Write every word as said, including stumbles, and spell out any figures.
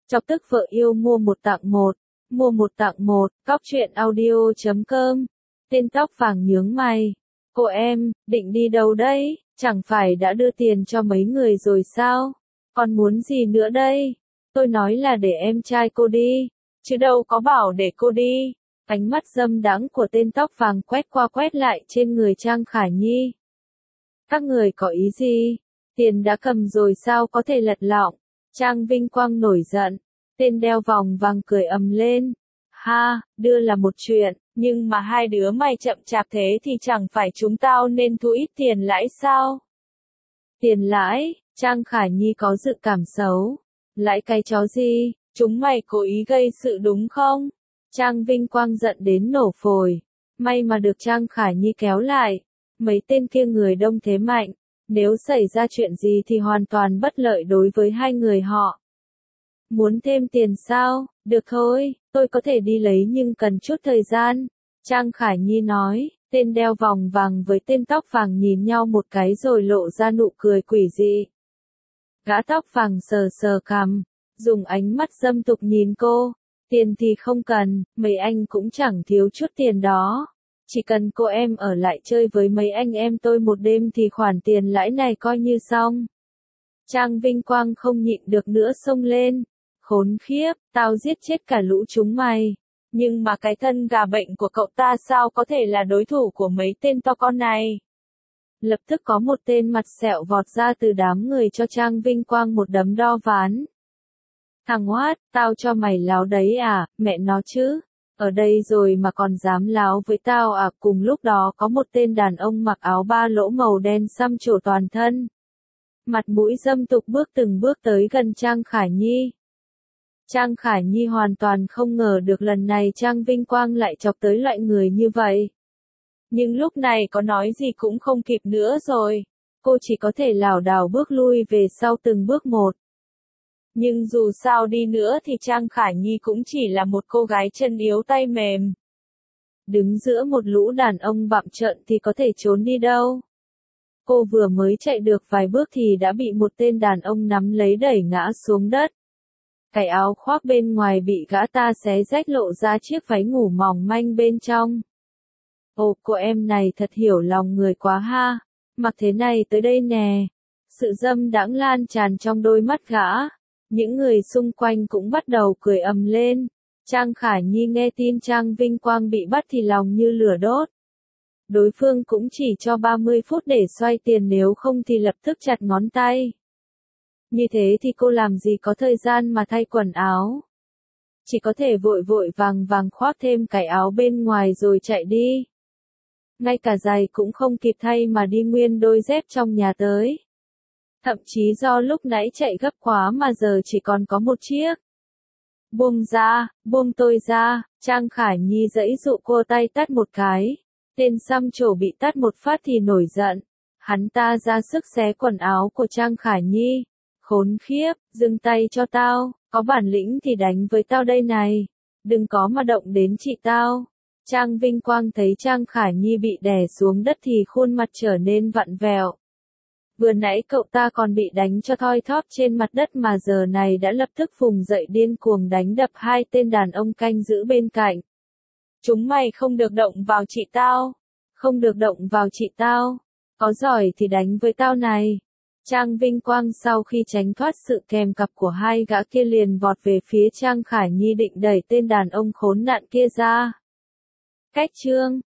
Chọc tức vợ yêu mua một tặng một, mua một tặng một, cóc truyện audio chấm com. Tên tóc vàng nhướng mày. Cô em, định đi đâu đấy? Chẳng phải đã đưa tiền cho mấy người rồi sao? Còn muốn gì nữa đây? Tôi nói là để em trai cô đi, chứ đâu có bảo để cô đi. Ánh mắt dâm đãng của tên tóc vàng quét qua quét lại trên người Trang Khả Nhi. Các người có ý gì? Tiền đã cầm rồi sao có thể lật lọng? Trang Vinh Quang nổi giận. Tên đeo vòng vàng cười ầm lên. Ha, đưa là một chuyện, nhưng mà hai đứa mày chậm chạp thế thì chẳng phải chúng tao nên thu ít tiền lãi sao? Tiền lãi? Trang Khả Nhi có dự cảm xấu. Lãi cái chó gì? Chúng mày cố ý gây sự đúng không? Trang Vinh Quang giận đến nổ phổi. May mà được Trang Khả Nhi kéo lại. Mấy tên kia người đông thế mạnh. Nếu xảy ra chuyện gì thì hoàn toàn bất lợi đối với hai người họ. Muốn thêm tiền sao? Được thôi, tôi có thể đi lấy nhưng cần chút thời gian. Trang Khả Nhi nói. Tên đeo vòng vàng với tên tóc vàng nhìn nhau một cái rồi lộ ra nụ cười quỷ dị. Gã tóc vàng sờ sờ cằm, dùng ánh mắt dâm tục nhìn cô. Tiền thì không cần, mấy anh cũng chẳng thiếu chút tiền đó. Chỉ cần cô em ở lại chơi với mấy anh em tôi một đêm thì khoản tiền lãi này coi như xong. Trang Vinh Quang không nhịn được nữa xông lên. Khốn khiếp, tao giết chết cả lũ chúng mày. Nhưng mà cái thân gà bệnh của cậu ta sao có thể là đối thủ của mấy tên to con này? Lập tức có một tên mặt sẹo vọt ra từ đám người cho Trang Vinh Quang một đấm đo ván. Thằng Hoát, tao cho mày láo đấy à, mẹ nó chứ. Ở đây rồi mà còn dám láo với tao à? Cùng lúc đó có một tên đàn ông mặc áo ba lỗ màu đen xăm trổ toàn thân. Mặt mũi dâm tục bước từng bước tới gần Trang Khả Nhi. Trang Khả Nhi hoàn toàn không ngờ được lần này Trang Vinh Quang lại chọc tới loại người như vậy. Nhưng lúc này có nói gì cũng không kịp nữa rồi. Cô chỉ có thể lảo đảo bước lui về sau từng bước một. Nhưng dù sao đi nữa thì Trang Khả Nhi cũng chỉ là một cô gái chân yếu tay mềm. Đứng giữa một lũ đàn ông bặm trợn thì có thể trốn đi đâu. Cô vừa mới chạy được vài bước thì đã bị một tên đàn ông nắm lấy đẩy ngã xuống đất. Cái áo khoác bên ngoài bị gã ta xé rách lộ ra chiếc váy ngủ mỏng manh bên trong. Ồ, cô em này thật hiểu lòng người quá ha. Mặc thế này tới đây nè. Sự dâm đãng lan tràn trong đôi mắt gã. Những người xung quanh cũng bắt đầu cười ầm lên. Trang Khả Nhi nghe tin Trang Vinh Quang bị bắt thì lòng như lửa đốt. Đối phương cũng chỉ cho ba mươi phút để xoay tiền, nếu không thì lập tức chặt ngón tay. Như thế thì cô làm gì có thời gian mà thay quần áo. Chỉ có thể vội vội vàng vàng khoác thêm cái áo bên ngoài rồi chạy đi. Ngay cả giày cũng không kịp thay mà đi nguyên đôi dép trong nhà tới. Thậm chí do lúc nãy chạy gấp quá mà giờ chỉ còn có một chiếc. Buông ra, buông tôi ra. Trang Khả Nhi giãy dụ cô tay tát một cái. Tên xăm trổ bị tát một phát thì nổi giận. Hắn ta ra sức xé quần áo của Trang Khả Nhi. Khốn khiếp, dừng tay cho tao, có bản lĩnh thì đánh với tao đây này. Đừng có mà động đến chị tao. Trang Vinh Quang thấy Trang Khả Nhi bị đè xuống đất thì khuôn mặt trở nên vặn vẹo. Vừa nãy cậu ta còn bị đánh cho thoi thóp trên mặt đất mà giờ này đã lập tức vùng dậy điên cuồng đánh đập hai tên đàn ông canh giữ bên cạnh. Chúng mày không được động vào chị tao. Không được động vào chị tao. Có giỏi thì đánh với tao này. Trang Vinh Quang sau khi tránh thoát sự kèm cặp của hai gã kia liền vọt về phía Trang Khả Nhi định đẩy tên đàn ông khốn nạn kia ra. Cách chương